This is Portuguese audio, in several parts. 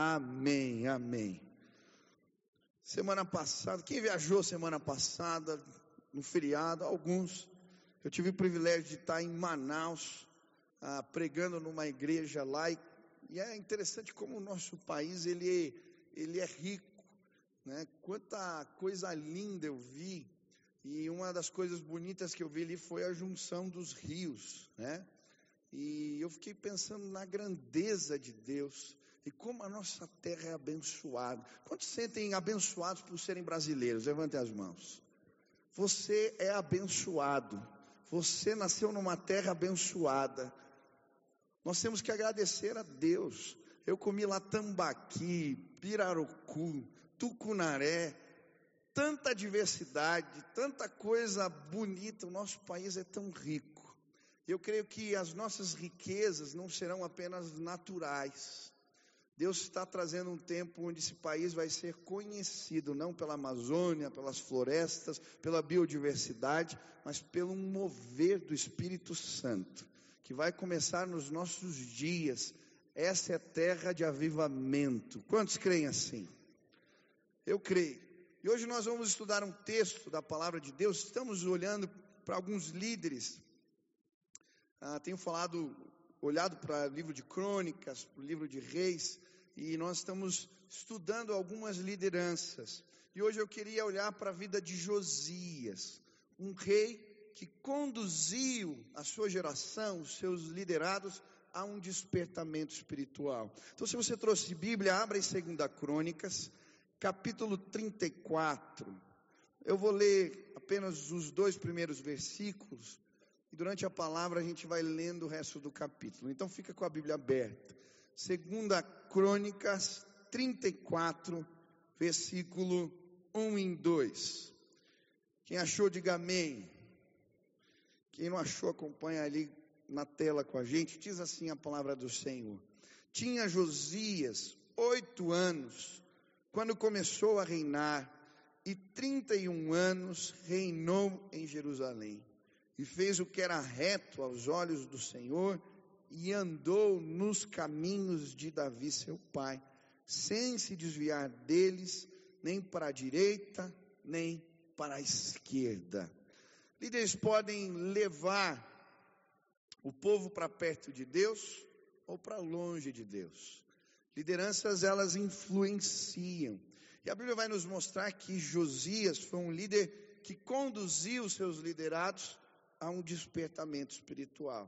Amém, amém. Semana passada, quem viajou semana passada, no feriado, alguns, eu tive o privilégio de estar em Manaus, pregando numa igreja lá, e é interessante como o nosso país, ele é rico, né? Quanta coisa linda eu vi, e uma das coisas bonitas que eu vi ali foi a junção dos rios, né? E eu fiquei pensando na grandeza de Deus, e como a nossa terra é abençoada. Quantos se sentem abençoados por serem brasileiros? Levantem as mãos. Você é abençoado. Você nasceu numa terra abençoada. Nós temos que agradecer a Deus. Eu comi lá tambaqui, pirarucu, tucunaré, tanta diversidade, tanta coisa bonita. O nosso país é tão rico. Eu creio que as nossas riquezas não serão apenas naturais. Deus está trazendo um tempo onde esse país vai ser conhecido, não pela Amazônia, pelas florestas, pela biodiversidade, mas pelo mover do Espírito Santo, que vai começar nos nossos dias. Essa é terra de avivamento. Quantos creem assim? Eu creio. E hoje nós vamos estudar um texto da palavra de Deus. Estamos olhando para alguns líderes. Tenho olhado para o livro de Crônicas, para o livro de Reis, e nós estamos estudando algumas lideranças. E hoje eu queria olhar para a vida de Josias, um rei que conduziu a sua geração, os seus liderados, a um despertamento espiritual. Então, se você trouxe Bíblia, abra em 2 Crônicas, capítulo 34. Eu vou ler apenas os 2 primeiros versículos, e durante a palavra a gente vai lendo o resto do capítulo. Então fica com a Bíblia aberta. 2 Crônicas 34, versículo 1 e 2. Quem achou, diga amém. Quem não achou, acompanha ali na tela com a gente. Diz assim a palavra do Senhor. Tinha Josias 8 anos, quando começou a reinar, e 31 anos reinou em Jerusalém. E fez o que era reto aos olhos do Senhor, e andou nos caminhos de Davi seu pai, sem se desviar deles, nem para a direita, nem para a esquerda. Líderes podem levar o povo para perto de Deus, ou para longe de Deus. Lideranças, elas influenciam. E a Bíblia vai nos mostrar que Josias foi um líder que conduziu os seus liderados a um despertamento espiritual.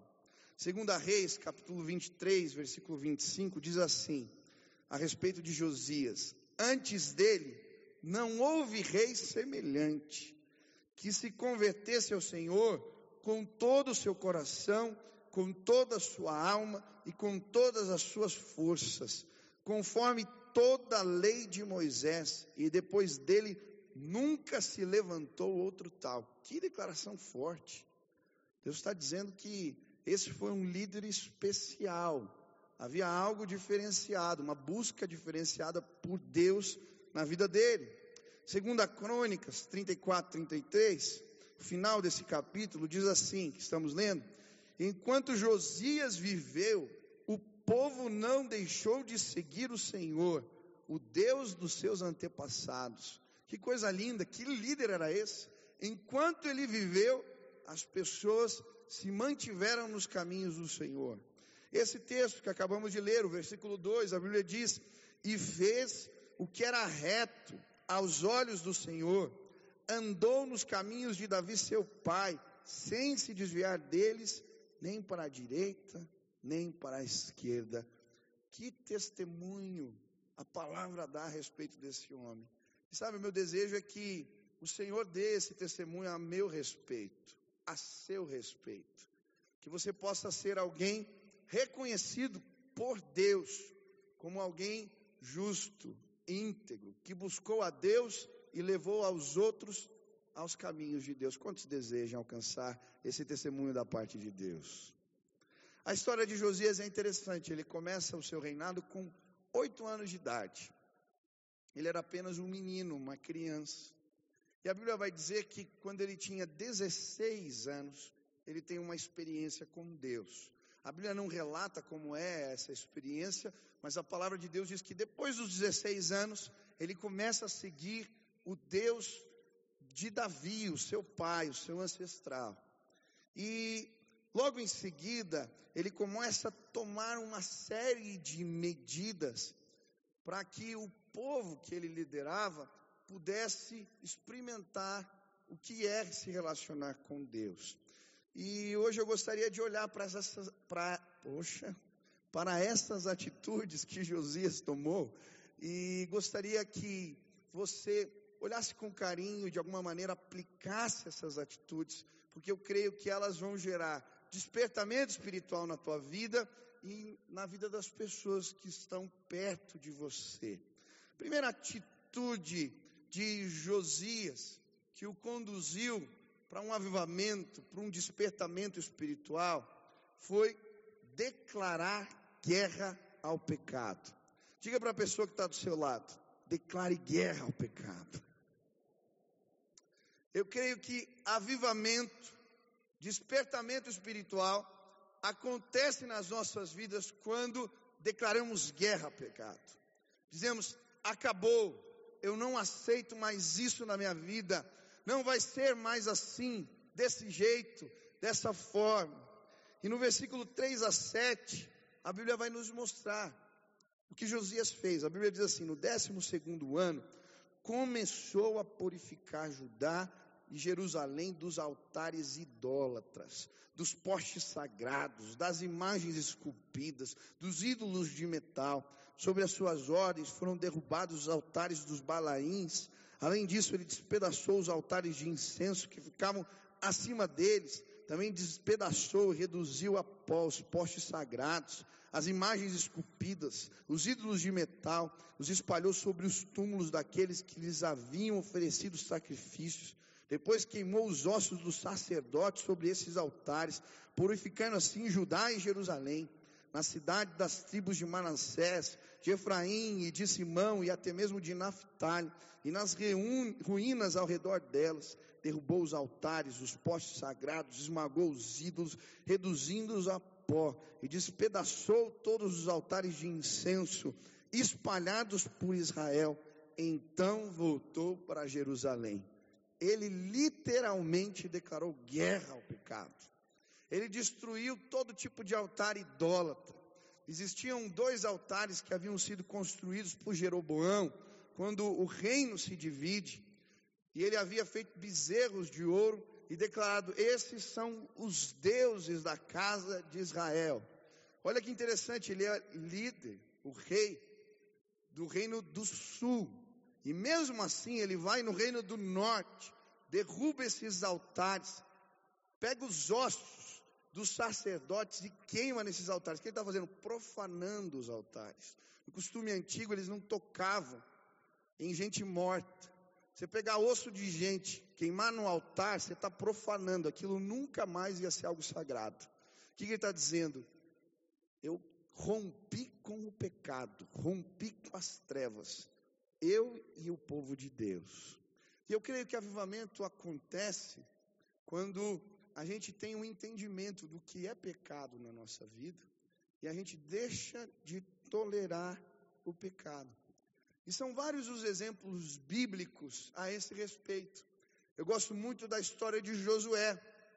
2 Reis, capítulo 23, versículo 25, diz assim, a respeito de Josias: antes dele não houve rei semelhante, que se convertesse ao Senhor com todo o seu coração, com toda a sua alma e com todas as suas forças, conforme toda a lei de Moisés, e depois dele nunca se levantou outro tal. Que declaração forte! Deus está dizendo que esse foi um líder especial. Havia algo diferenciado, uma busca diferenciada por Deus na vida dele. 2 Crônicas 34, 33, o final desse capítulo diz assim, que estamos lendo: enquanto Josias viveu, o povo não deixou de seguir o Senhor, o Deus dos seus antepassados. Que coisa linda, que líder era esse? Enquanto ele viveu, as pessoas se mantiveram nos caminhos do Senhor. Esse texto que acabamos de ler, o versículo 2, a Bíblia diz: e fez o que era reto aos olhos do Senhor, andou nos caminhos de Davi seu pai, sem se desviar deles, nem para a direita, nem para a esquerda. Que testemunho a palavra dá a respeito desse homem. E sabe, o meu desejo é que o Senhor dê esse testemunho a meu respeito, a seu respeito, que você possa ser alguém reconhecido por Deus, como alguém justo, íntegro, que buscou a Deus e levou aos outros aos caminhos de Deus. Quantos desejam alcançar esse testemunho da parte de Deus? A história de Josias é interessante. Ele começa o seu reinado com 8 anos de idade. Ele era apenas um menino, uma criança. E a Bíblia vai dizer que quando ele tinha 16 anos, ele tem uma experiência com Deus. A Bíblia não relata como é essa experiência, mas a palavra de Deus diz que depois dos 16 anos, ele começa a seguir o Deus de Davi, o seu pai, o seu ancestral. E logo em seguida, ele começa a tomar uma série de medidas para que o povo que ele liderava pudesse experimentar o que é se relacionar com Deus. E hoje eu gostaria de olhar para essas atitudes que Josias tomou, e gostaria que você olhasse com carinho, de alguma maneira aplicasse essas atitudes, porque eu creio que elas vão gerar despertamento espiritual na tua vida e na vida das pessoas que estão perto de você. Primeira atitude de Josias, que o conduziu para um avivamento, para um despertamento espiritual, foi declarar guerra ao pecado. Diga para a pessoa que está do seu lado: declare guerra ao pecado. Eu creio que avivamento, despertamento espiritual, acontece nas nossas vidas quando declaramos guerra ao pecado. Dizemos: acabou, eu não aceito mais isso na minha vida, não vai ser mais assim, desse jeito, dessa forma. E no versículo 3 a 7, a Bíblia vai nos mostrar o que Josias fez. A Bíblia diz assim: no 12º ano, começou a purificar Judá e Jerusalém dos altares idólatras, dos postes sagrados, das imagens esculpidas, dos ídolos de metal. Sobre as suas ordens foram derrubados os altares dos Balaíns. Além disso, ele despedaçou os altares de incenso que ficavam acima deles. Também despedaçou e reduziu a pó os postes sagrados, as imagens esculpidas, os ídolos de metal, os espalhou sobre os túmulos daqueles que lhes haviam oferecido sacrifícios. Depois queimou os ossos dos sacerdotes sobre esses altares, purificando assim Judá e Jerusalém. Na cidade das tribos de Manassés, de Efraim e de Simão e até mesmo de Naftali, e nas ruínas ao redor delas, derrubou os altares, os postes sagrados, esmagou os ídolos, reduzindo-os a pó, e despedaçou todos os altares de incenso, espalhados por Israel. Então voltou para Jerusalém. Ele literalmente declarou guerra ao pecado. Ele destruiu todo tipo de altar idólatra. Existiam 2 altares que haviam sido construídos por Jeroboão, quando o reino se divide, e ele havia feito bezerros de ouro e declarado: esses são os deuses da casa de Israel. Olha que interessante, ele é líder, o rei do reino do sul, e mesmo assim ele vai no reino do norte, derruba esses altares, pega os ossos dos sacerdotes e queima nesses altares. O que ele está fazendo? Profanando os altares. No costume antigo eles não tocavam em gente morta. Você pegar osso de gente, queimar no altar, você está profanando. Aquilo nunca mais ia ser algo sagrado. O que ele está dizendo? Eu rompi com o pecado, rompi com as trevas, eu e o povo de Deus. E eu creio que avivamento acontece quando a gente tem um entendimento do que é pecado na nossa vida e a gente deixa de tolerar o pecado. E são vários os exemplos bíblicos a esse respeito. Eu gosto muito da história de Josué,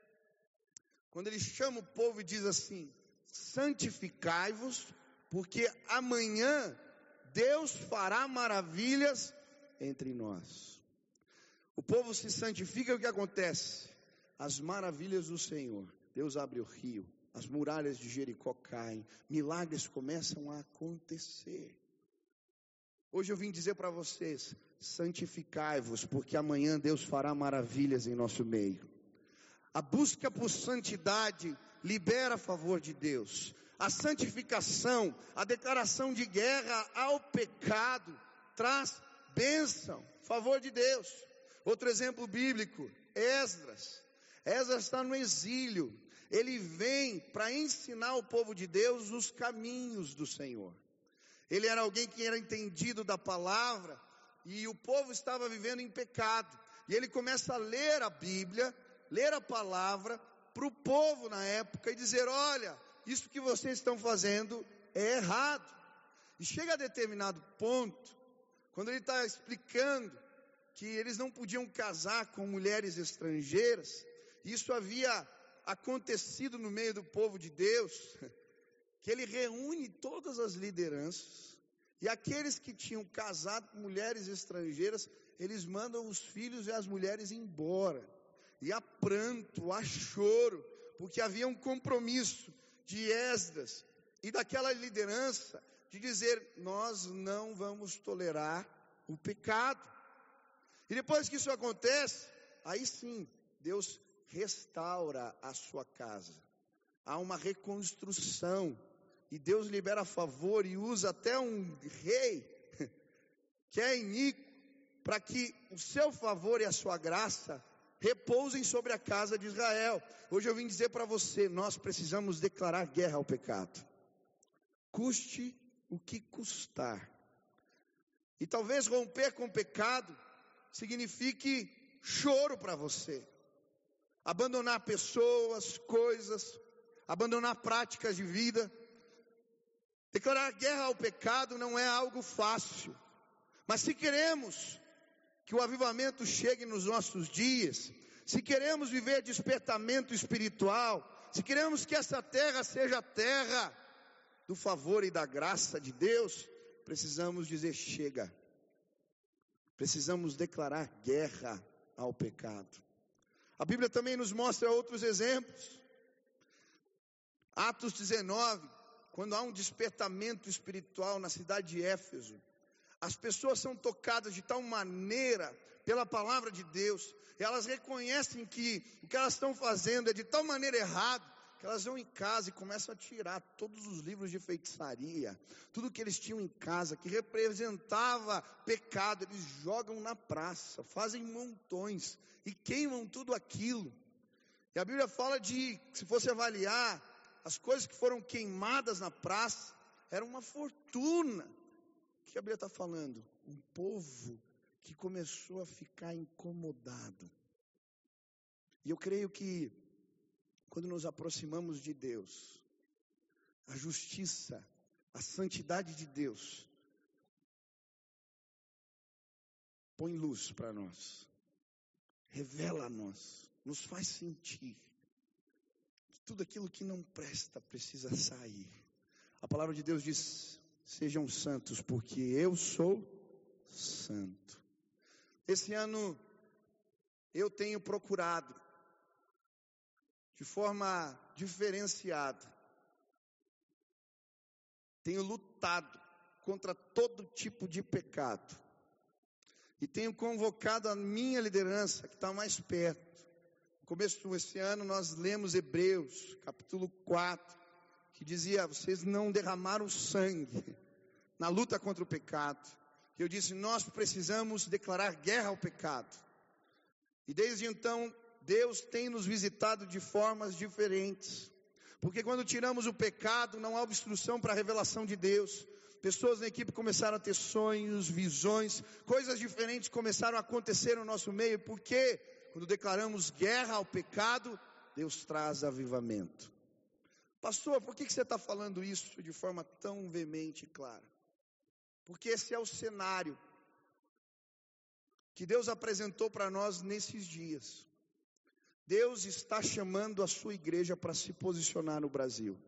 quando ele chama o povo e diz assim: santificai-vos, porque amanhã Deus fará maravilhas entre nós. O povo se santifica, e o que acontece? As maravilhas do Senhor. Deus abre o rio, as muralhas de Jericó caem, milagres começam a acontecer. Hoje eu vim dizer para vocês: santificai-vos, porque amanhã Deus fará maravilhas em nosso meio. A busca por santidade libera a favor de Deus. A santificação, a declaração de guerra ao pecado, traz bênção, favor de Deus. Outro exemplo bíblico, Esdras. Esdras está no exílio. Ele vem para ensinar o povo de Deus os caminhos do Senhor. Ele era alguém que era entendido da palavra, e o povo estava vivendo em pecado. E ele começa a ler a Bíblia, ler a palavra para o povo na época e dizer: olha, isso que vocês estão fazendo é errado. E chega a determinado ponto, quando ele está explicando que eles não podiam casar com mulheres estrangeiras, isso havia acontecido no meio do povo de Deus, que ele reúne todas as lideranças, e aqueles que tinham casado com mulheres estrangeiras, eles mandam os filhos e as mulheres embora, e há pranto, há choro, porque havia um compromisso de Esdras e daquela liderança, de dizer, nós não vamos tolerar o pecado. E depois que isso acontece, aí sim, Deus restaura a sua casa. Há uma reconstrução. E Deus libera favor e usa até um rei, que é iníquo, para que o seu favor e a sua graça repousem sobre a casa de Israel. Hoje eu vim dizer para você, nós precisamos declarar guerra ao pecado. Custe o que custar. E talvez romper com o pecado signifique choro para você. Abandonar pessoas, coisas, abandonar práticas de vida. Declarar guerra ao pecado não é algo fácil. Mas se queremos que o avivamento chegue nos nossos dias, se queremos viver despertamento espiritual, se queremos que essa terra seja a terra do favor e da graça de Deus, precisamos dizer chega. Precisamos declarar guerra ao pecado. A Bíblia também nos mostra outros exemplos. Atos 19, quando há um despertamento espiritual na cidade de Éfeso, as pessoas são tocadas de tal maneira pela palavra de Deus, e elas reconhecem que o que elas estão fazendo é de tal maneira errado, que elas vão em casa e começam a tirar todos os livros de feitiçaria, tudo que eles tinham em casa, que representava pecado, eles jogam na praça, fazem montões e queimam tudo aquilo. E a Bíblia fala de, se fosse avaliar, as coisas que foram queimadas na praça, era uma fortuna. O que a Bíblia está falando? Um povo que começou a ficar incomodado. E eu creio que, quando nos aproximamos de Deus, a justiça, a santidade de Deus, põe luz para nós, revela a nós, nos faz sentir que tudo aquilo que não presta precisa sair. A palavra de Deus diz, sejam santos, porque eu sou santo. Esse ano, eu tenho procurado, de forma diferenciada, tenho lutado contra todo tipo de pecado, e tenho convocado a minha liderança, que está mais perto. No começo desse ano, nós lemos Hebreus, capítulo 4, que dizia, vocês não derramaram sangue na luta contra o pecado. E eu disse, nós precisamos declarar guerra ao pecado. E desde então, Deus tem nos visitado de formas diferentes. Porque quando tiramos o pecado, não há obstrução para a revelação de Deus. Pessoas na equipe começaram a ter sonhos, visões, coisas diferentes começaram a acontecer no nosso meio. Porque quando declaramos guerra ao pecado, Deus traz avivamento. Pastor, por que você está falando isso de forma tão veemente e clara? Porque esse é o cenário que Deus apresentou para nós nesses dias. Deus está chamando a sua igreja para se posicionar no Brasil.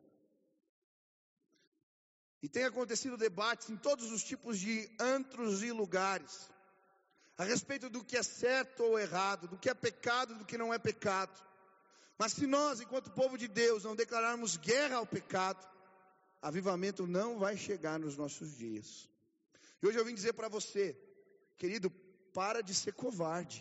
E tem acontecido debates em todos os tipos de antros e lugares, a respeito do que é certo ou errado, do que é pecado e do que não é pecado. Mas se nós, enquanto povo de Deus, não declararmos guerra ao pecado, avivamento não vai chegar nos nossos dias. E hoje eu vim dizer para você, querido, para de ser covarde.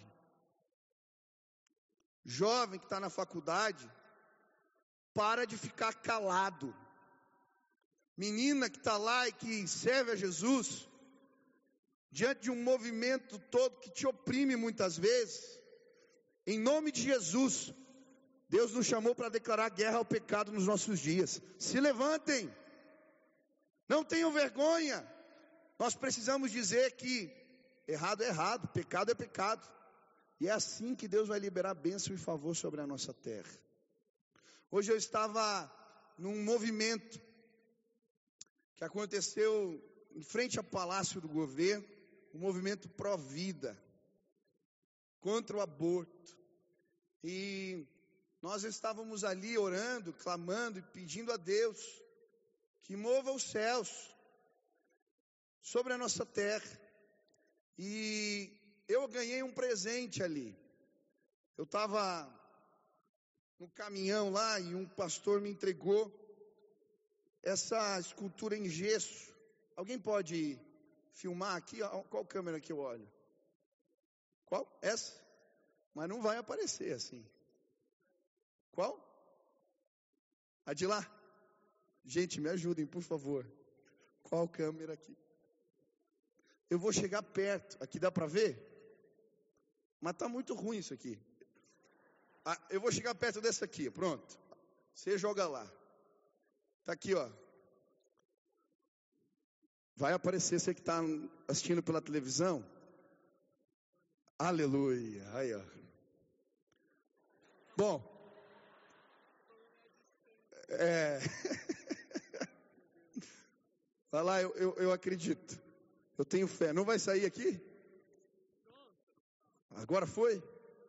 Jovem que está na faculdade, para de ficar calado. Menina que está lá e que serve a Jesus, diante de um movimento todo que te oprime muitas vezes, em nome de Jesus, Deus nos chamou para declarar guerra ao pecado nos nossos dias. Se levantem, não tenham vergonha. Nós precisamos dizer que errado é errado, pecado é pecado. E é assim que Deus vai liberar bênção e favor sobre a nossa terra. Hoje eu estava num movimento que aconteceu em frente ao Palácio do Governo, um movimento pró-vida, contra o aborto. E nós estávamos ali orando, clamando e pedindo a Deus que mova os céus sobre a nossa terra. E eu ganhei um presente ali. Eu estava no caminhão lá e um pastor me entregou essa escultura em gesso. Alguém pode filmar aqui? Qual câmera que eu olho? Qual? Essa? Mas não vai aparecer assim. Qual? A de lá? Gente, me ajudem, por favor. Qual câmera aqui? Eu vou chegar perto. Aqui dá para ver? Mas está muito ruim isso aqui. Eu vou chegar perto dessa aqui, pronto. Você joga lá. Está aqui, ó. Vai aparecer, você que está assistindo pela televisão. Aleluia. Aí, ó. Bom. Vai lá, eu acredito. Eu tenho fé. Não vai sair aqui? Agora foi?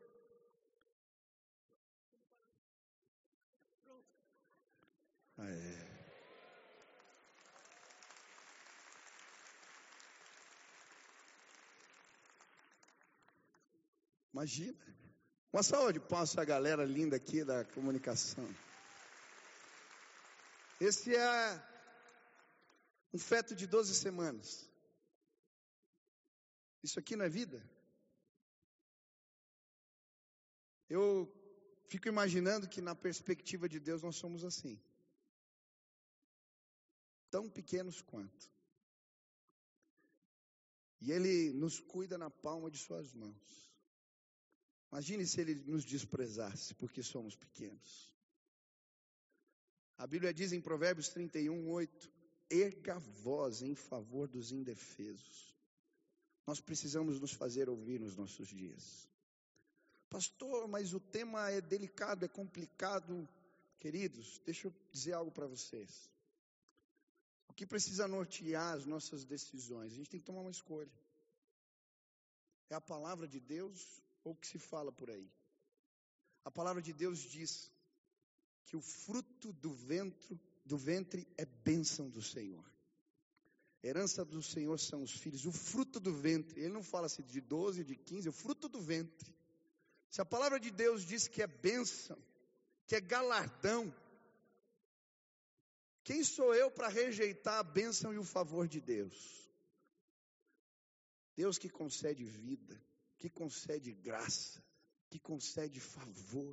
Imagina. Uma salva de palmas para a galera linda aqui da comunicação. Esse é um feto de 12 semanas. Isso aqui não é vida? Eu fico imaginando que na perspectiva de Deus nós somos assim. Tão pequenos quanto. E Ele nos cuida na palma de suas mãos. Imagine se Ele nos desprezasse, porque somos pequenos. A Bíblia diz em Provérbios 31:8, erga a voz em favor dos indefesos. Nós precisamos nos fazer ouvir nos nossos dias. Pastor, mas o tema é delicado, é complicado. Queridos, deixa eu dizer algo para vocês. O que precisa nortear as nossas decisões? A gente tem que tomar uma escolha. É a palavra de Deus ou o que se fala por aí? A palavra de Deus diz que o fruto do ventre é bênção do Senhor. Herança do Senhor são os filhos, o fruto do ventre. Ele não fala assim de 12, de 15, é o fruto do ventre. Se a palavra de Deus diz que é bênção, que é galardão, quem sou eu para rejeitar a bênção e o favor de Deus? Deus que concede vida, que concede graça, que concede favor.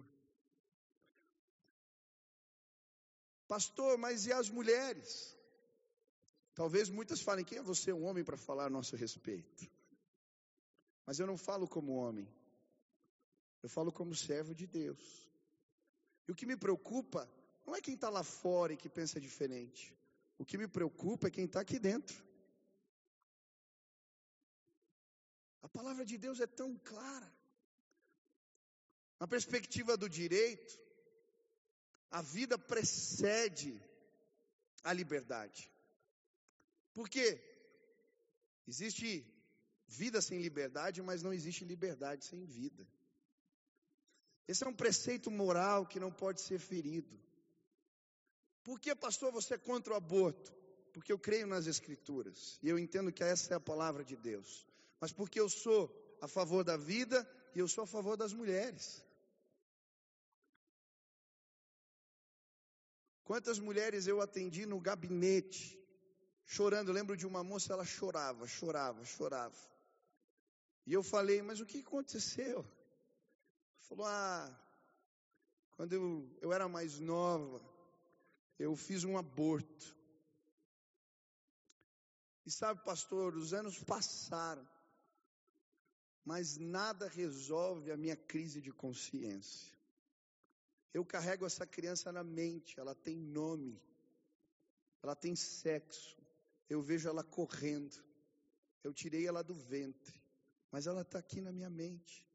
Pastor, mas e as mulheres? Talvez muitas falem, quem é você, um homem, para falar a nosso respeito? Mas eu não falo como homem. Eu falo como servo de Deus. E o que me preocupa não é quem está lá fora e que pensa diferente. O que me preocupa é quem está aqui dentro. A palavra de Deus é tão clara. Na perspectiva do direito, a vida precede a liberdade. Por quê? Existe vida sem liberdade, mas não existe liberdade sem vida. Esse é um preceito moral que não pode ser ferido. Por que, pastor, você é contra o aborto? Porque eu creio nas Escrituras. E eu entendo que essa é a palavra de Deus. Mas porque eu sou a favor da vida e eu sou a favor das mulheres. Quantas mulheres eu atendi no gabinete, chorando. Eu lembro de uma moça, ela chorava. E eu falei, mas o que aconteceu? Falou, quando eu era mais nova, eu fiz um aborto. E sabe, pastor, os anos passaram, mas nada resolve a minha crise de consciência. Eu carrego essa criança na mente, ela tem nome, ela tem sexo, eu vejo ela correndo, eu tirei ela do ventre, mas ela está aqui na minha mente.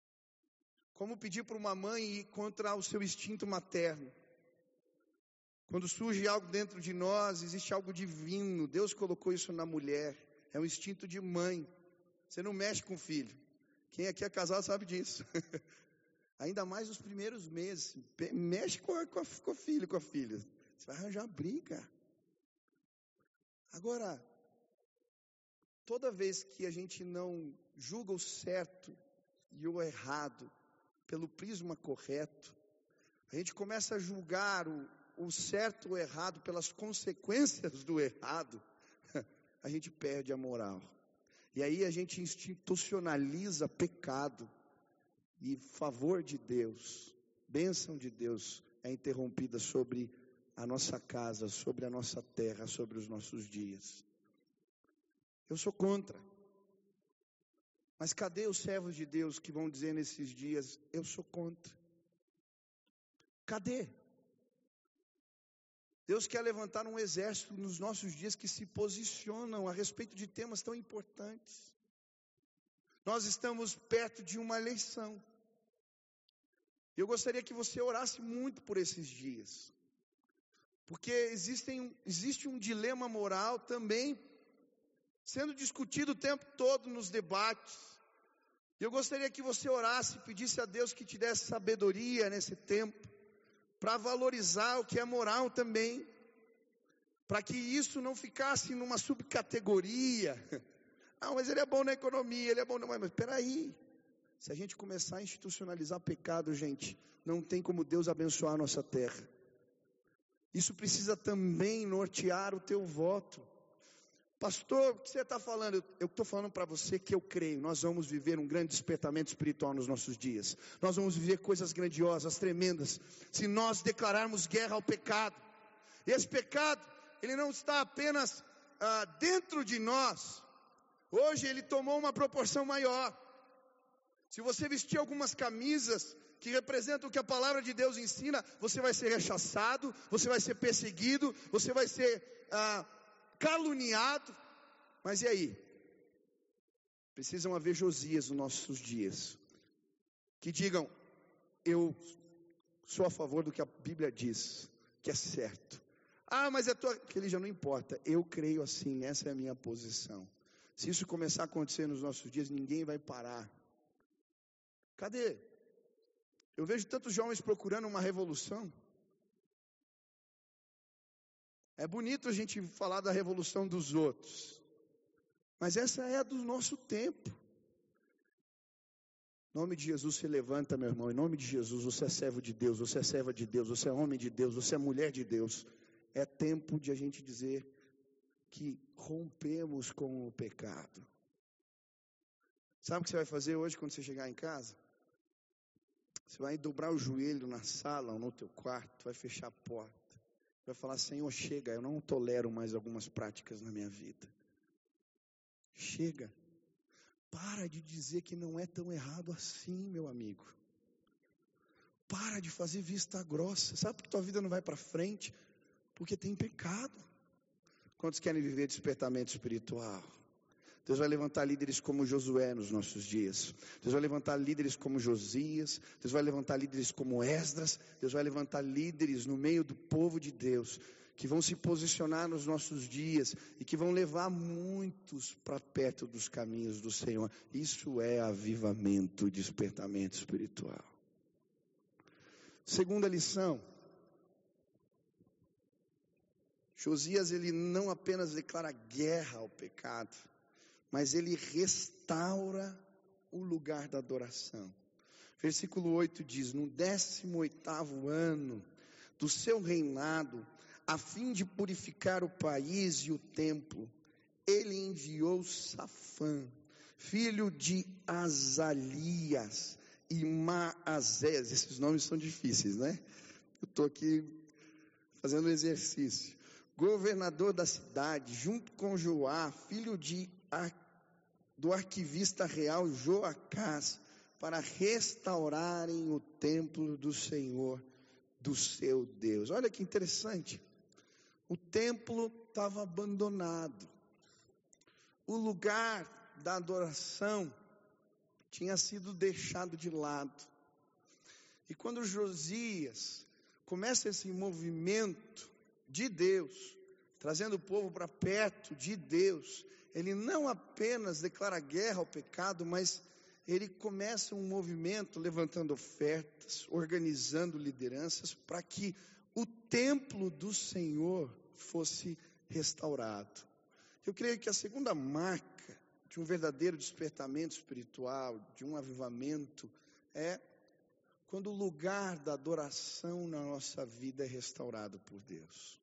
Como pedir para uma mãe ir contra o seu instinto materno? Quando surge algo dentro de nós, existe algo divino. Deus colocou isso na mulher. É um instinto de mãe. Você não mexe com o filho. Quem aqui é casado sabe disso. Ainda mais nos primeiros meses. Mexe com o filho, com a filha. Você vai arranjar briga. Agora, toda vez que a gente não julga o certo e o errado pelo prisma correto, a gente começa a julgar o certo ou o errado pelas consequências do errado, a gente perde a moral. E aí a gente institucionaliza pecado e favor de Deus, bênção de Deus é interrompida sobre a nossa casa, sobre a nossa terra, sobre os nossos dias. Eu sou contra. Mas cadê os servos de Deus que vão dizer nesses dias, eu sou contra? Cadê? Deus quer levantar um exército nos nossos dias que se posicionam a respeito de temas tão importantes. Nós estamos perto de uma eleição. Eu gostaria que você orasse muito por esses dias. Porque existe um dilema moral também sendo discutido o tempo todo nos debates. Eu gostaria que você orasse e pedisse a Deus que te desse sabedoria nesse tempo, para valorizar o que é moral também, para que isso não ficasse numa subcategoria. Ah, mas ele é bom na economia, ele é bom na... Mas espera aí, se a gente começar a institucionalizar pecado, gente, não tem como Deus abençoar a nossa terra. Isso precisa também nortear o teu voto. Pastor, o que você está falando? Eu estou falando para você que eu creio. Nós vamos viver um grande despertamento espiritual nos nossos dias. Nós vamos viver coisas grandiosas, tremendas, se nós declararmos guerra ao pecado. E esse pecado, ele não está apenas dentro de nós. Hoje ele tomou uma proporção maior. Se você vestir algumas camisas que representam o que a palavra de Deus ensina, você vai ser rechaçado, você vai ser perseguido, você vai ser caluniado. Mas e aí? Precisam haver Josias nos nossos dias, que digam, eu sou a favor do que a Bíblia diz, que é certo. Ah, mas a tua religião não importa, eu creio assim, essa é a minha posição. Se isso começar a acontecer nos nossos dias, ninguém vai parar. Cadê? Eu vejo tantos jovens procurando uma revolução. É bonito a gente falar da revolução dos outros, mas essa é a do nosso tempo. Em nome de Jesus, se levanta, meu irmão. Em nome de Jesus, você é servo de Deus, você é serva de Deus, você é homem de Deus, você é mulher de Deus. É tempo de a gente dizer que rompemos com o pecado. Sabe o que você vai fazer hoje quando você chegar em casa? Você vai dobrar o joelho na sala ou no teu quarto, vai fechar a porta. Vai falar, Senhor, chega, eu não tolero mais algumas práticas na minha vida. Chega. Para de dizer que não é tão errado assim, meu amigo. Para de fazer vista grossa. Sabe por que tua vida não vai para frente? Porque tem pecado. Quantos querem viver despertamento espiritual? Deus vai levantar líderes como Josué nos nossos dias. Deus vai levantar líderes como Josias. Deus vai levantar líderes como Esdras. Deus vai levantar líderes no meio do povo de Deus, que vão se posicionar nos nossos dias e que vão levar muitos para perto dos caminhos do Senhor. Isso é avivamento, despertamento espiritual. Segunda lição. Josias, ele não apenas declara guerra ao pecado, mas ele restaura o lugar da adoração. Versículo 8 diz, no 18º ano do seu reinado, a fim de purificar o país e o templo, ele enviou Safã, filho de Azalias e Maazés. Esses nomes são difíceis, né? Eu estou aqui fazendo um exercício. Governador da cidade, junto com Joá, filho do arquivista real Joacás, para restaurarem o templo do Senhor, do seu Deus. Olha que interessante. O templo estava abandonado. O lugar da adoração tinha sido deixado de lado. E quando Josias começa esse movimento de Deus, trazendo o povo para perto de Deus. Ele não apenas declara guerra ao pecado, mas ele começa um movimento levantando ofertas, organizando lideranças, para que o templo do Senhor fosse restaurado. Eu creio que a segunda marca de um verdadeiro despertamento espiritual, de um avivamento, é quando o lugar da adoração na nossa vida é restaurado por Deus.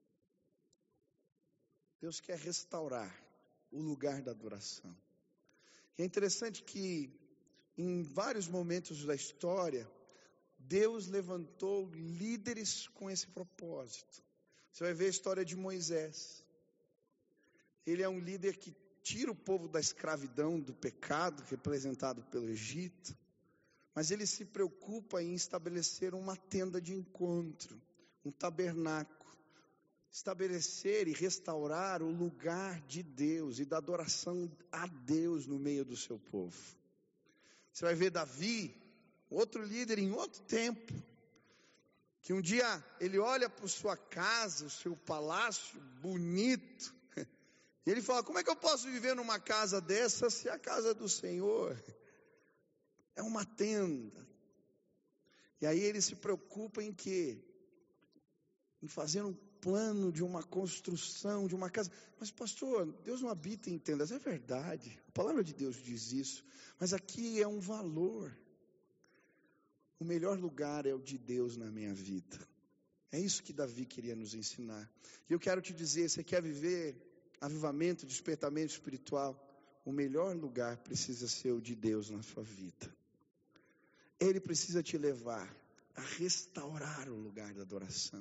Deus quer restaurar o lugar da adoração. E é interessante que em vários momentos da história, Deus levantou líderes com esse propósito. Você vai ver a história de Moisés. Ele é um líder que tira o povo da escravidão, do pecado, representado pelo Egito, mas ele se preocupa em estabelecer uma tenda de encontro, um tabernáculo, estabelecer e restaurar o lugar de Deus e da adoração a Deus no meio do seu povo. Você vai ver Davi, outro líder em outro tempo, que um dia ele olha para sua casa, o seu palácio bonito, e ele fala: como é que eu posso viver numa casa dessa se a casa do Senhor é uma tenda? E aí ele se preocupa em quê? Em fazer um plano de uma construção de uma casa. Mas pastor, Deus não habita em tendas. É verdade, a palavra de Deus diz isso, mas aqui é um valor. O melhor lugar é o de Deus na minha vida. É isso que Davi queria nos ensinar. E eu quero te dizer, você quer viver avivamento, despertamento espiritual? O melhor lugar precisa ser o de Deus na sua vida. Ele precisa te levar a restaurar o lugar da adoração.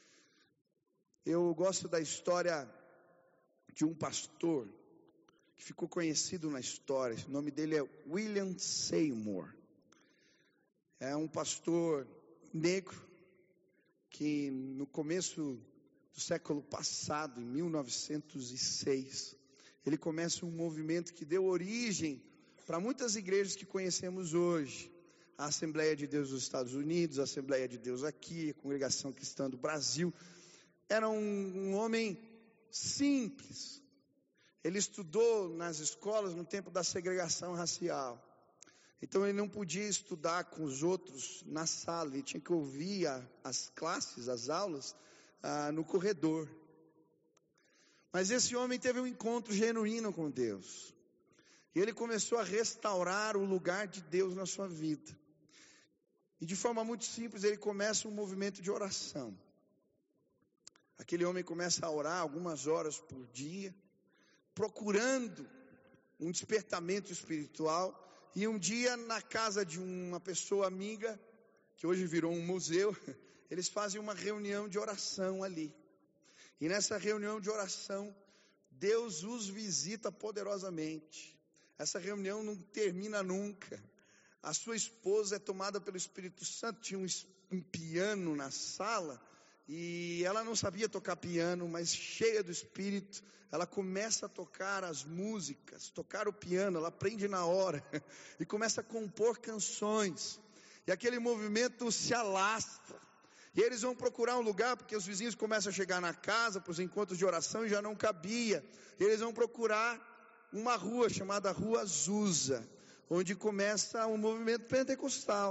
Eu gosto da história de um pastor que ficou conhecido na história. O nome dele é William Seymour. É um pastor negro que no começo do século passado, em 1906, ele começa um movimento que deu origem para muitas igrejas que conhecemos hoje. A Assembleia de Deus dos Estados Unidos, a Assembleia de Deus aqui, a Congregação Cristã do Brasil. Era um homem simples. Ele estudou nas escolas no tempo da segregação racial. Então ele não podia estudar com os outros na sala, ele tinha que ouvir as classes, as aulas, no corredor. Mas esse homem teve um encontro genuíno com Deus. E ele começou a restaurar o lugar de Deus na sua vida. E de forma muito simples, ele começa um movimento de oração. Aquele homem começa a orar algumas horas por dia, procurando um despertamento espiritual. E um dia, na casa de uma pessoa amiga, que hoje virou um museu, eles fazem uma reunião de oração ali. E nessa reunião de oração, Deus os visita poderosamente. Essa reunião não termina nunca. A sua esposa é tomada pelo Espírito Santo. Tinha um piano na sala, e ela não sabia tocar piano, mas cheia do Espírito, ela começa a tocar as músicas, tocar o piano, ela aprende na hora, e começa a compor canções, e aquele movimento se alastra, e eles vão procurar um lugar, porque os vizinhos começam a chegar na casa, para os encontros de oração, e já não cabia, e eles vão procurar uma rua, chamada Rua Azusa, onde começa um movimento pentecostal,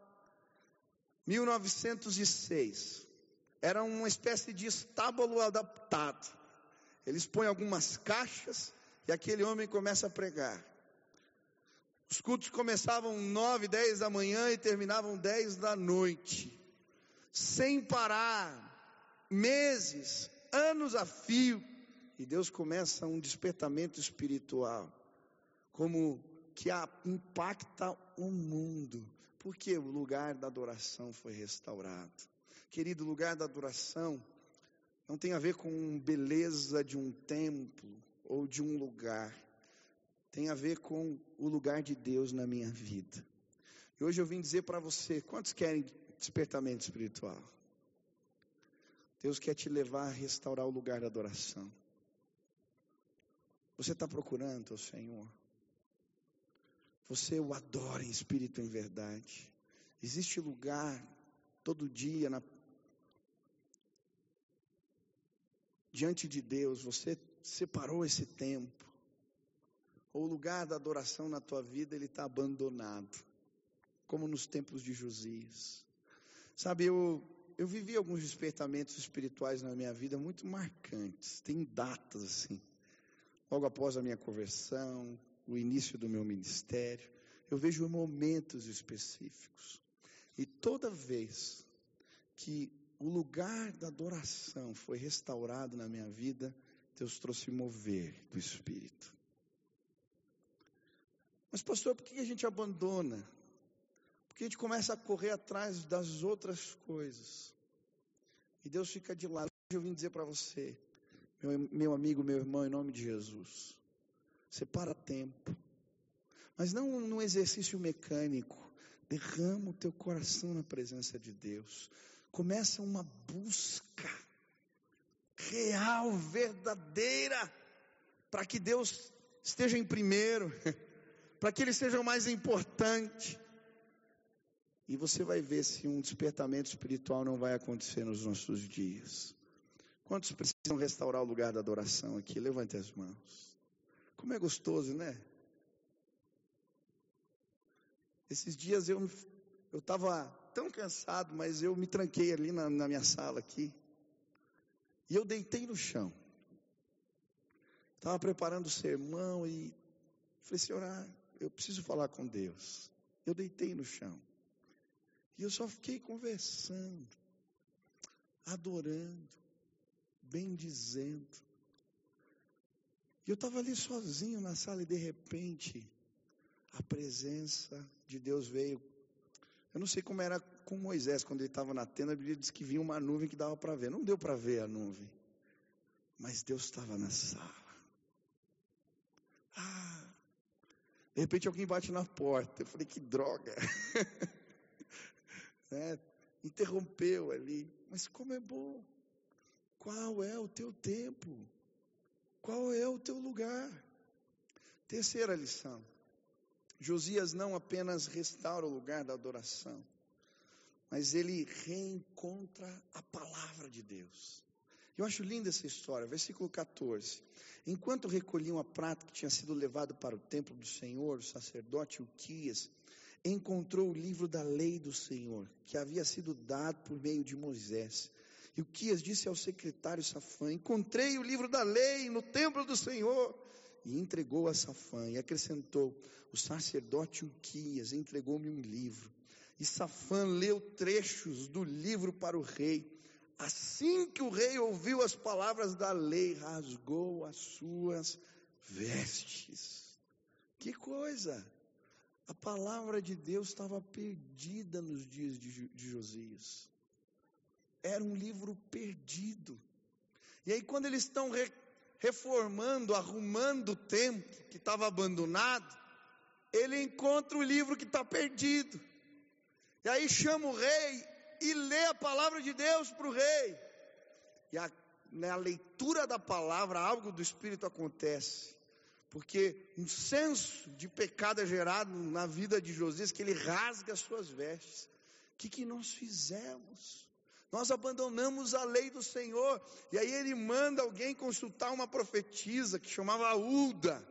1906, era uma espécie de estábulo adaptado. Eles põem algumas caixas e aquele homem começa a pregar. Os cultos começavam 9, 10 da manhã e terminavam 10 da noite. Sem parar, meses, anos a fio. E Deus começa um despertamento espiritual, como que impacta o mundo. Porque o lugar da adoração foi restaurado. Querido, o lugar da adoração não tem a ver com beleza de um templo ou de um lugar. Tem a ver com o lugar de Deus na minha vida. E hoje eu vim dizer para você, quantos querem despertamento espiritual? Deus quer te levar a restaurar o lugar da adoração. Você está procurando o Senhor? Você o adora em espírito e em verdade? Existe lugar todo dia diante de Deus, você separou esse tempo, ou o lugar da adoração na tua vida, ele está abandonado, como nos tempos de Josias. Sabe, eu vivi alguns despertamentos espirituais na minha vida muito marcantes, tem datas assim, logo após a minha conversão, o início do meu ministério, eu vejo momentos específicos, e toda vez que o lugar da adoração foi restaurado na minha vida, Deus trouxe mover do Espírito. Mas pastor, por que a gente abandona? Porque a gente começa a correr atrás das outras coisas, e Deus fica de lado. Hoje eu vim dizer para você, meu amigo, meu irmão, em nome de Jesus, separa tempo, mas não num exercício mecânico, derrama o teu coração na presença de Deus, começa uma busca real, verdadeira, para que Deus esteja em primeiro, para que Ele seja o mais importante, e você vai ver se um despertamento espiritual não vai acontecer nos nossos dias. Quantos precisam restaurar o lugar da adoração aqui? Levante as mãos. Como é gostoso, né? Esses dias eu estava tão cansado, mas eu me tranquei ali na minha sala aqui, e eu deitei no chão. Estava preparando o sermão e falei, Senhor, eu preciso falar com Deus. Eu deitei no chão. E eu só fiquei conversando, adorando, bendizendo. E eu estava ali sozinho na sala e de repente a presença de Deus veio. Eu não sei como era com Moisés quando ele estava na tenda, a Bíblia diz que vinha uma nuvem que dava para ver. Não deu para ver a nuvem, mas Deus estava na sala. De repente alguém bate na porta. Eu falei, que droga. Interrompeu ali, mas como é bom. Qual é o teu tempo? Qual é o teu lugar? Terceira lição, Josias não apenas restaura o lugar da adoração, mas ele reencontra a palavra de Deus. Eu acho linda essa história, versículo 14, enquanto recolhiam a prata que tinha sido levado para o templo do Senhor, o sacerdote Uquias encontrou o livro da lei do Senhor, que havia sido dado por meio de Moisés. E Uquias disse ao secretário Safã, encontrei o livro da lei no templo do Senhor, e entregou a Safã, e acrescentou, o sacerdote Uquias entregou-me um livro, e Safã leu trechos do livro para o rei. Assim que o rei ouviu as palavras da lei, rasgou as suas vestes. Que coisa! A palavra de Deus estava perdida nos dias de Josias. Era um livro perdido. E aí quando eles estão reformando, arrumando o templo que estava abandonado, ele encontra o livro que está perdido. E aí chama o rei e lê a palavra de Deus para o rei. E na leitura da palavra, algo do Espírito acontece. Porque um senso de pecado é gerado na vida de Josias, que ele rasga as suas vestes. O que nós fizemos? Nós abandonamos a lei do Senhor. E aí ele manda alguém consultar uma profetisa que chamava Hulda.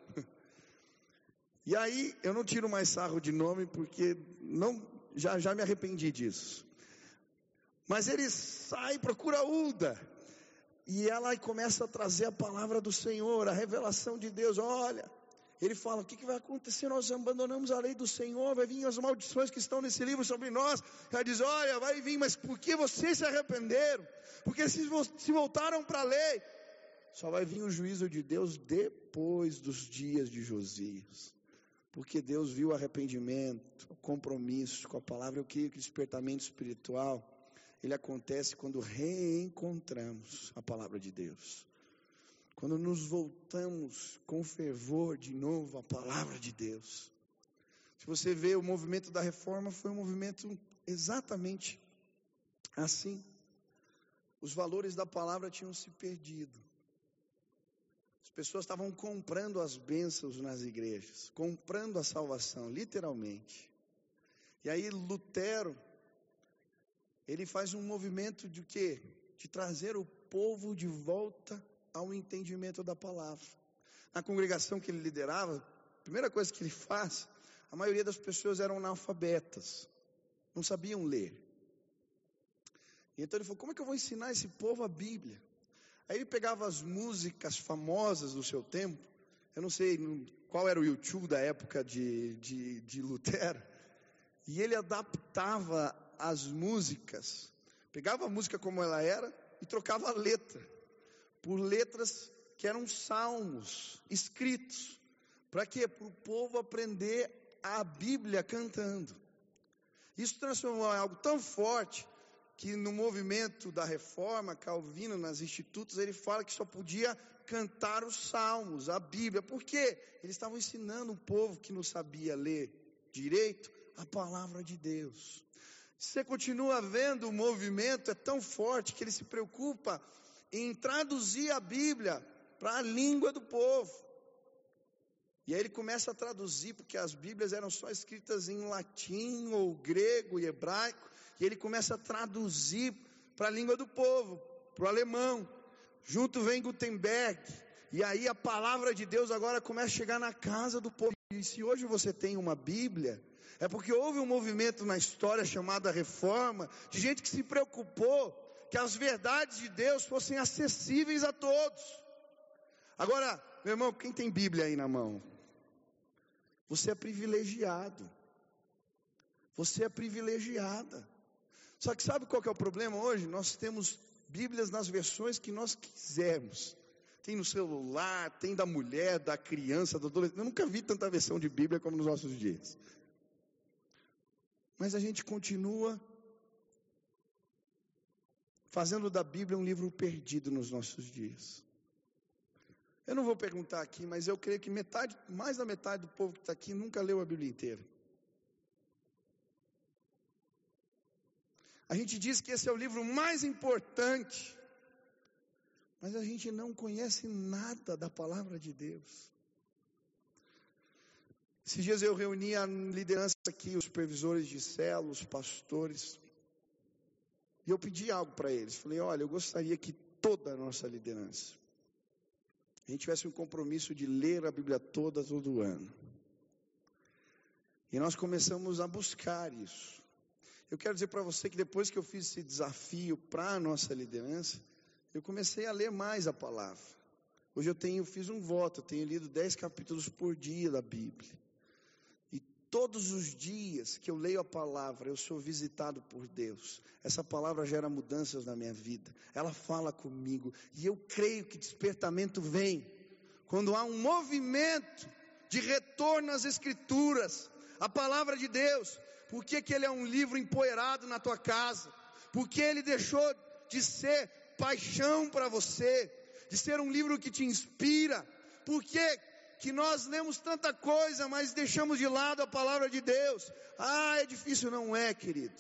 E aí, eu não tiro mais sarro de nome, porque já me arrependi disso. Mas ele sai e procura Hulda. E ela começa a trazer a palavra do Senhor, a revelação de Deus. Olha, ele fala, o que vai acontecer? Nós abandonamos a lei do Senhor, vai vir as maldições que estão nesse livro sobre nós. Ela diz, olha, vai vir, mas por que vocês se arrependeram? Porque se voltaram para a lei, só vai vir o juízo de Deus depois dos dias de Josias. Porque Deus viu o arrependimento, o compromisso com a palavra. Eu creio que o despertamento espiritual, ele acontece quando reencontramos a palavra de Deus. Quando nos voltamos com fervor de novo à palavra de Deus. Se você vê o movimento da reforma, foi um movimento exatamente assim. Os valores da palavra tinham se perdido. As pessoas estavam comprando as bênçãos nas igrejas, comprando a salvação, literalmente. E aí Lutero, ele faz um movimento de quê? De trazer o povo de volta ao entendimento da palavra. Na congregação que ele liderava, a primeira coisa que ele faz, a maioria das pessoas eram analfabetas, não sabiam ler. E então ele falou, como é que eu vou ensinar esse povo a Bíblia? Aí ele pegava as músicas famosas do seu tempo, eu não sei qual era o YouTube da época de Lutero, e ele adaptava as músicas, pegava a música como ela era e trocava a letra, por letras que eram salmos escritos. Para quê? Para o povo aprender a Bíblia cantando. Isso transformou em algo tão forte, que no movimento da reforma, Calvino, nas institutos, ele fala que só podia cantar os salmos, a Bíblia. Por quê? Eles estavam ensinando o povo que não sabia ler direito, a palavra de Deus. Você continua vendo o movimento, é tão forte que ele se preocupa em traduzir a Bíblia para a língua do povo. E aí ele começa a traduzir, porque as Bíblias eram só escritas em latim ou grego e hebraico, e ele começa a traduzir para a língua do povo, para o alemão. Junto vem Gutenberg, e aí a palavra de Deus agora começa a chegar na casa do povo. E se hoje você tem uma Bíblia, é porque houve um movimento na história chamado Reforma, de gente que se preocupou que as verdades de Deus fossem acessíveis a todos. Agora, meu irmão, quem tem Bíblia aí na mão? Você é privilegiado. Você é privilegiada. Só que sabe qual que é o problema hoje? Nós temos Bíblias nas versões que nós quisermos. Tem no celular, tem da mulher, da criança, do adolescente. Eu nunca vi tanta versão de Bíblia como nos nossos dias. Mas a gente continua fazendo da Bíblia um livro perdido nos nossos dias. Eu não vou perguntar aqui, mas eu creio que mais da metade do povo que está aqui nunca leu a Bíblia inteira. A gente diz que esse é o livro mais importante, mas a gente não conhece nada da palavra de Deus. Esses dias eu reuni a liderança aqui, os supervisores de célula, os pastores, e eu pedi algo para eles. Falei, olha, eu gostaria que toda a nossa liderança, a gente tivesse um compromisso de ler a Bíblia toda, todo ano. E nós começamos a buscar isso. Eu quero dizer para você que depois que eu fiz esse desafio para a nossa liderança, eu comecei a ler mais a palavra. Hoje eu fiz um voto, eu tenho lido 10 capítulos por dia da Bíblia. E todos os dias que eu leio a palavra, eu sou visitado por Deus. Essa palavra gera mudanças na minha vida. Ela fala comigo. E eu creio que despertamento vem quando há um movimento de retorno às Escrituras, a palavra de Deus. Por que ele é um livro empoeirado na tua casa? Por que ele deixou de ser paixão para você? De ser um livro que te inspira? Por que nós lemos tanta coisa, mas deixamos de lado a palavra de Deus? Ah, é difícil. Não é, querido.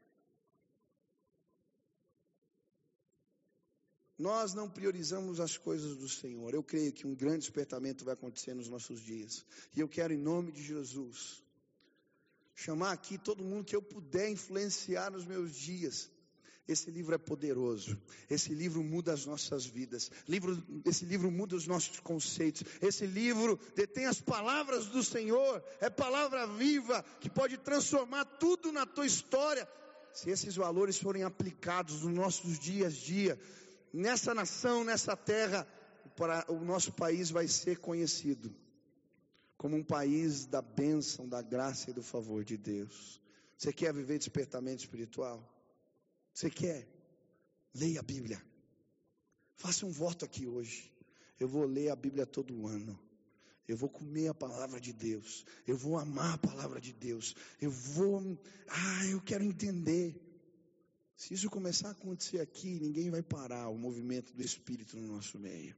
Nós não priorizamos as coisas do Senhor. Eu creio que um grande despertamento vai acontecer nos nossos dias. E eu quero, em nome de Jesus, chamar aqui todo mundo que eu puder influenciar nos meus dias. Esse livro é poderoso. Esse livro muda as nossas vidas. Esse livro muda os nossos conceitos. Esse livro detém as palavras do Senhor. É palavra viva que pode transformar tudo na tua história. Se esses valores forem aplicados nos nossos dias a dia, nessa nação, nessa terra, o nosso país vai ser conhecido como um país da bênção, da graça e do favor de Deus. Você quer viver despertamento espiritual? Você quer? Leia a Bíblia. Faça um voto aqui hoje. Eu vou ler a Bíblia todo ano. Eu vou comer a palavra de Deus. Eu vou amar a palavra de Deus. Eu quero entender. Se isso começar a acontecer aqui, ninguém vai parar o movimento do Espírito no nosso meio.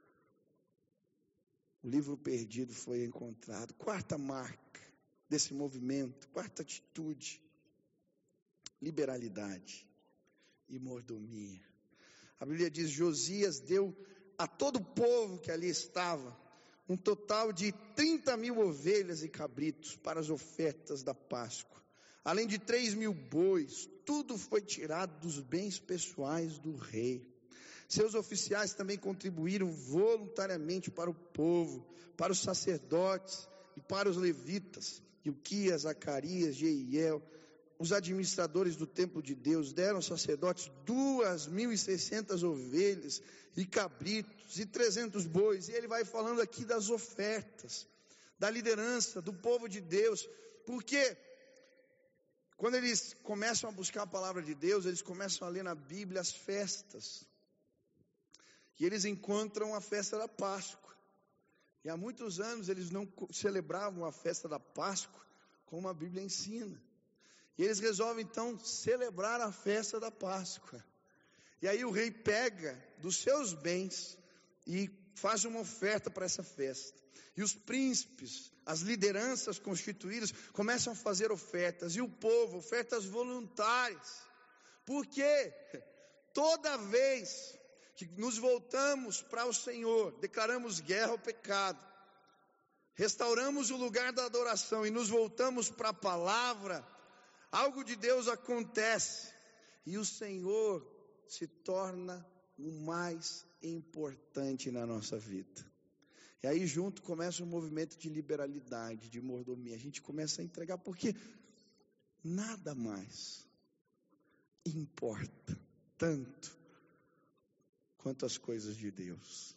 O livro perdido foi encontrado. Quarta marca desse movimento, quarta atitude: liberalidade e mordomia. A Bíblia diz: Josias deu a todo o povo que ali estava um total de 30.000 ovelhas e cabritos para as ofertas da Páscoa, além de 3.000 bois. Tudo foi tirado dos bens pessoais do rei. Seus oficiais também contribuíram voluntariamente para o povo, para os sacerdotes e para os levitas. Ilquias, Zacarias, Jeiel, os administradores do templo de Deus, deram aos sacerdotes 2.600 ovelhas e cabritos e 300 bois. E ele vai falando aqui das ofertas, da liderança do povo de Deus, porque quando eles começam a buscar a palavra de Deus, eles começam a ler na Bíblia as festas, e eles encontram a festa da Páscoa. E há muitos anos eles não celebravam a festa da Páscoa como a Bíblia ensina. E eles resolvem então celebrar a festa da Páscoa. E aí o rei pega dos seus bens e faz uma oferta para essa festa. E os príncipes, as lideranças constituídas, começam a fazer ofertas. E o povo, ofertas voluntárias. Porque toda vez que nos voltamos para o Senhor, declaramos guerra ao pecado, restauramos o lugar da adoração e nos voltamos para a palavra, algo de Deus acontece e o Senhor se torna o mais importante na nossa vida. E aí junto começa um movimento de liberalidade, de mordomia. A gente começa a entregar porque nada mais importa tanto quanto as coisas de Deus.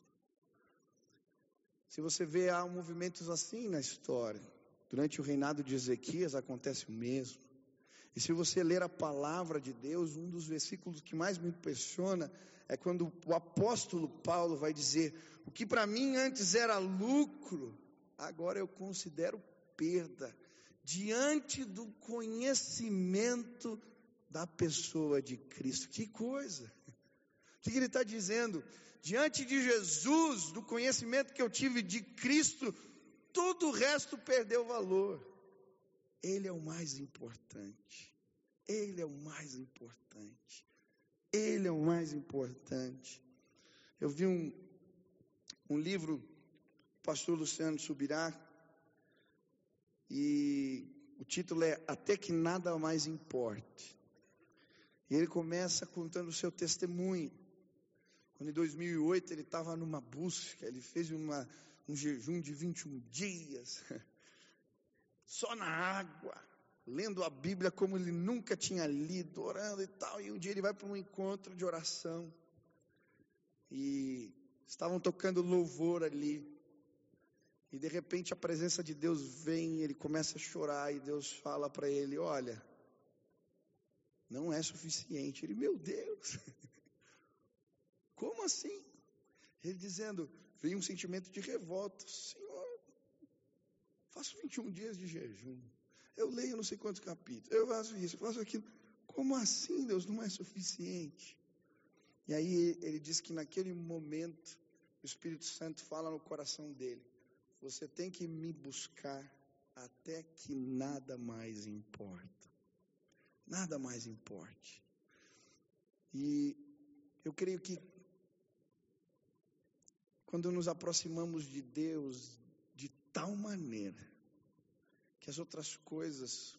Se você vê, há movimentos assim na história. Durante o reinado de Ezequias acontece o mesmo. E se você ler a palavra de Deus, um dos versículos que mais me impressiona é quando o apóstolo Paulo vai dizer: o que para mim antes era lucro, agora eu considero perda, diante do conhecimento da pessoa de Cristo. Que coisa! O que ele está dizendo? Diante de Jesus, do conhecimento que eu tive de Cristo, tudo o resto perdeu valor. Ele é o mais importante. Ele é o mais importante. Ele é o mais importante. Eu vi um livro do pastor Luciano Subirá, e o título é Até que Nada Mais Importe. E ele começa contando o seu testemunho. Quando em 2008 ele estava numa busca, ele fez um jejum de 21 dias, só na água, lendo a Bíblia como ele nunca tinha lido, orando e tal. E um dia ele vai para um encontro de oração, e estavam tocando louvor ali, e de repente a presença de Deus vem, ele começa a chorar, e Deus fala para ele: olha, não é suficiente. Ele: meu Deus, como assim? Ele dizendo, veio um sentimento de revolta: Senhor, faço 21 dias de jejum, eu leio não sei quantos capítulos, eu faço isso, eu faço aquilo, como assim, Deus, não é suficiente? E aí ele diz que naquele momento o Espírito Santo fala no coração dele: você tem que me buscar até que nada mais importa, nada mais importe. E eu creio que quando nos aproximamos de Deus de tal maneira que as outras coisas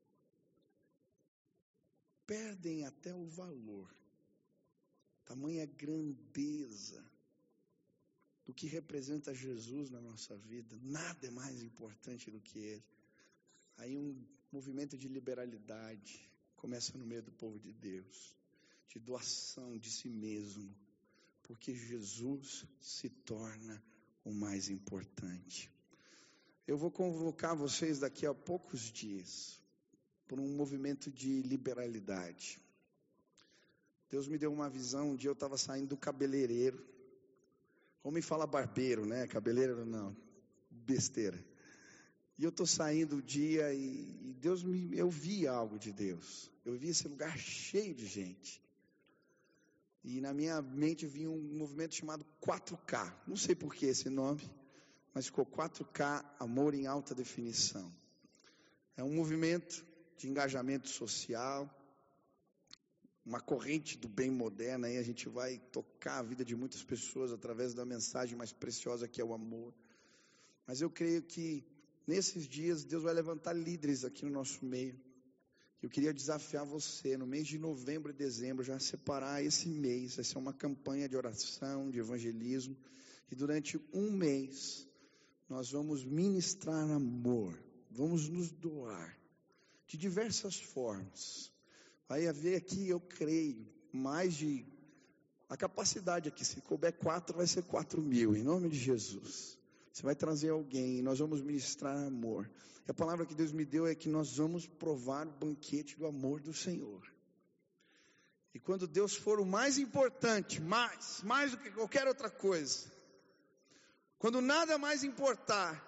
perdem até o valor, tamanha grandeza do que representa Jesus na nossa vida, nada é mais importante do que Ele. Aí um movimento de liberalidade começa no meio do povo de Deus, de doação de si mesmo, porque Jesus se torna o mais importante. Eu vou convocar vocês daqui a poucos dias por um movimento de liberalidade. Deus me deu uma visão. Um dia eu estava saindo do cabeleireiro. Homem fala barbeiro, né? Cabeleireiro não, besteira. E eu estou saindo o dia e eu vi algo de Deus. Eu vi esse lugar cheio de gente. E na minha mente vinha um movimento chamado 4K. Não sei por que esse nome, mas ficou 4K, Amor em Alta Definição. É um movimento de engajamento social, uma corrente do bem moderna. Aí a gente vai tocar a vida de muitas pessoas através da mensagem mais preciosa que é o amor. Mas eu creio que nesses dias Deus vai levantar líderes aqui no nosso meio, Eu queria desafiar você, no mês de novembro e dezembro, já separar esse mês. Vai ser uma campanha de oração, de evangelismo. E durante um mês, nós vamos ministrar amor. Vamos nos doar. De diversas formas. Vai haver aqui, eu creio, mais de... A capacidade aqui, se couber 4, vai ser 4.000, em nome de Jesus. Você vai trazer alguém, e nós vamos ministrar amor. E a palavra que Deus me deu é que nós vamos provar o banquete do amor do Senhor. E quando Deus for o mais importante, mais do que qualquer outra coisa, quando nada mais importar,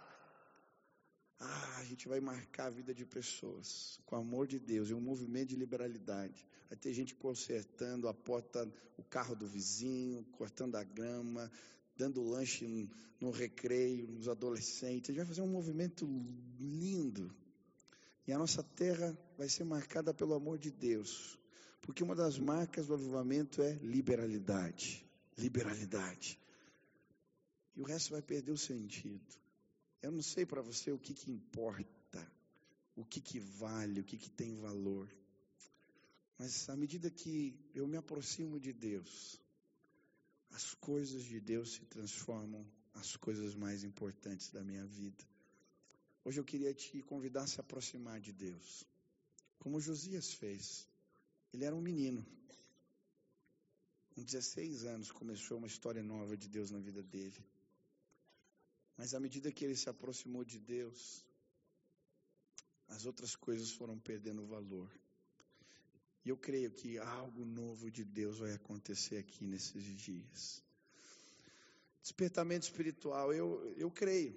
a gente vai marcar a vida de pessoas com o amor de Deus e um movimento de liberalidade. Vai ter gente consertando a porta, o carro do vizinho, cortando a grama, dando lanche no recreio, nos adolescentes. A gente vai fazer um movimento lindo. E a nossa terra vai ser marcada pelo amor de Deus. Porque uma das marcas do avivamento é liberalidade. Liberalidade. E o resto vai perder o sentido. Eu não sei para você o que importa, o que vale, o que tem valor. Mas à medida que eu me aproximo de Deus, as coisas de Deus se transformam as coisas mais importantes da minha vida. Hoje eu queria te convidar a se aproximar de Deus, como Josias fez. Ele era um menino. Com 16 anos começou uma história nova de Deus na vida dele. Mas à medida que ele se aproximou de Deus, as outras coisas foram perdendo valor. E eu creio que algo novo de Deus vai acontecer aqui nesses dias. Despertamento espiritual, eu creio.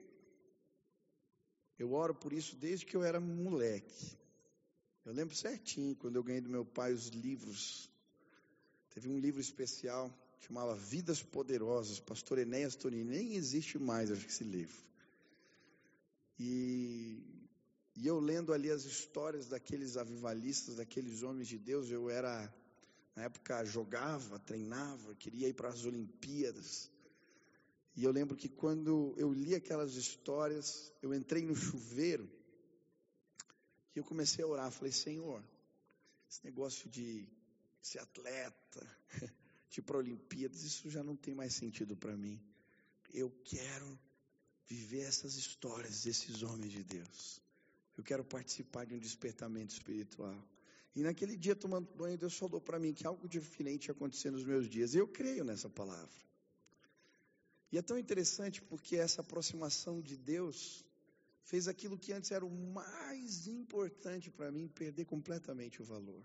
Eu oro por isso desde que eu era moleque. Eu lembro certinho, quando eu ganhei do meu pai os livros. Teve um livro especial, chamava Vidas Poderosas, pastor Enéas Tonini. Nem existe mais, acho que esse livro. E eu lendo ali as histórias daqueles avivalistas, daqueles homens de Deus, eu era, na época, jogava, treinava, queria ir para as Olimpíadas. E eu lembro que quando eu li aquelas histórias, eu entrei no chuveiro e eu comecei a orar. Falei, Senhor, esse negócio de ser atleta, de ir para Olimpíadas, isso já não tem mais sentido para mim. Eu quero viver essas histórias desses homens de Deus. Eu quero participar de um despertamento espiritual. E naquele dia, tomando banho, Deus falou para mim que algo diferente ia acontecer nos meus dias. E eu creio nessa palavra. E é tão interessante porque essa aproximação de Deus fez aquilo que antes era o mais importante para mim perder completamente o valor.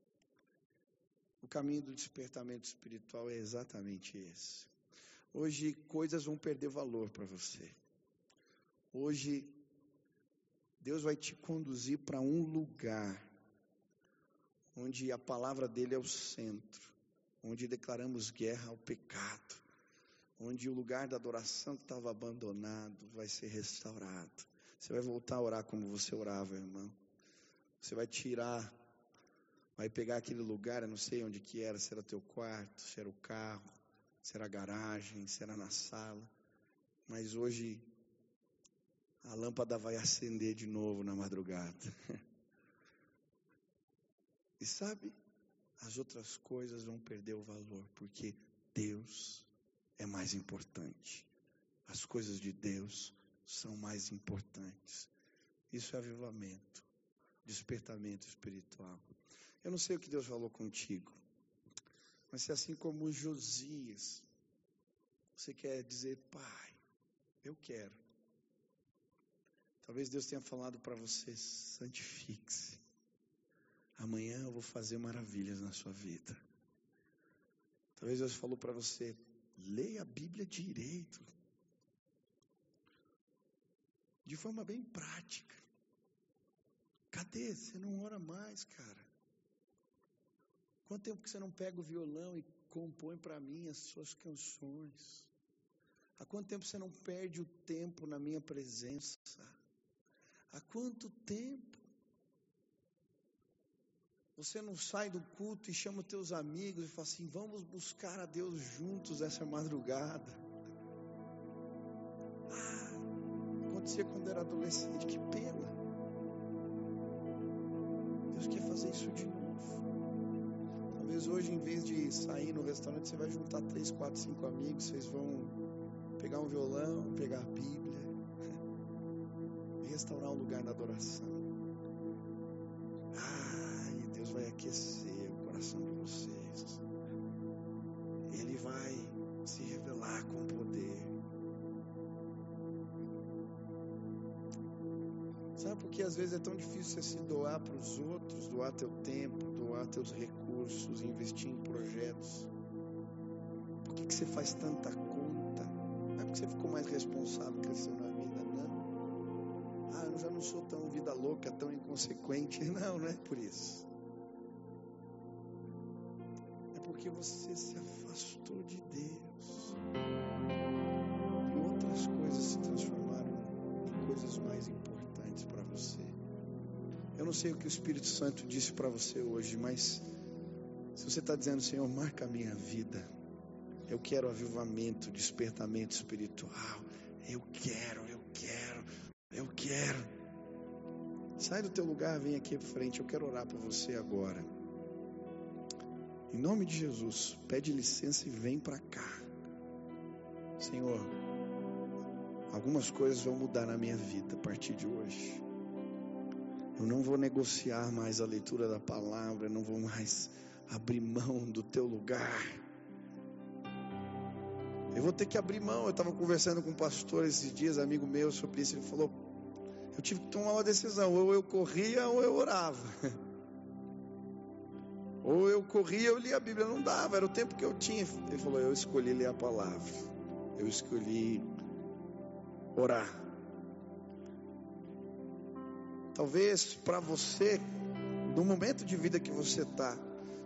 O caminho do despertamento espiritual é exatamente esse. Hoje coisas vão perder valor para você. Hoje Deus vai te conduzir para um lugar onde a palavra dele é o centro, onde declaramos guerra ao pecado, onde o lugar da adoração que estava abandonado vai ser restaurado. Você vai voltar a orar como você orava, irmão. Você vai vai pegar aquele lugar, eu não sei onde que era, se era teu quarto, se era o carro, se era a garagem, se era na sala. Mas hoje a lâmpada vai acender de novo na madrugada. E sabe, as outras coisas vão perder o valor, porque Deus é mais importante. As coisas de Deus são mais importantes. Isso é avivamento, despertamento espiritual. Eu não sei o que Deus falou contigo, mas se assim como Josias, você quer dizer, Pai, eu quero. Talvez Deus tenha falado para você, santifique-se. Amanhã eu vou fazer maravilhas na sua vida. Talvez Deus falou para você, leia a Bíblia direito. De forma bem prática. Cadê? Você não ora mais, cara. Quanto tempo que você não pega o violão e compõe para mim as suas canções? Há quanto tempo você não perde o tempo na minha presença? Há quanto tempo você não sai do culto e chama os teus amigos e fala assim, vamos buscar a Deus juntos essa madrugada? Acontecia quando era adolescente, que pena. Deus quer fazer fazer isso de novo. Talvez hoje, em vez de sair no restaurante, você vai juntar 3, 4, 5 amigos, vocês vão pegar um violão, pegar a Bíblia e restaurar um lugar da adoração. E Deus vai aquecer o coração de vocês. Ele vai se revelar com poder. Sabe por que às vezes é tão difícil você se doar para os outros, doar teu tempo, doar teus recursos, investir em projetos? Por que você faz tanta conta? Não é porque você ficou mais responsável, cresceu na vida, não. Eu já não sou tão vida louca, tão inconsequente. Não é por isso. É porque você se afastou de Deus. E outras coisas se transformaram em coisas mais importantes para você. Eu não sei o que o Espírito Santo disse para você hoje, mas se você está dizendo, Senhor, marca a minha vida. Eu quero avivamento, despertamento espiritual. Eu quero. Sai do teu lugar, vem aqui para frente. Eu quero orar por você agora. Em nome de Jesus, pede licença e vem para cá. Senhor, algumas coisas vão mudar na minha vida a partir de hoje. Eu não vou negociar mais a leitura da palavra, eu não vou mais abrir mão do teu lugar. Eu vou ter que abrir mão. Eu estava conversando com um pastor esses dias, amigo meu, sobre isso. Ele falou, eu tive que tomar uma decisão, ou eu corria ou eu orava. Ou eu corria ou eu lia a Bíblia, não dava, era o tempo que eu tinha. Ele falou, eu escolhi ler a palavra, eu escolhi orar. Talvez para você, no momento de vida que você está,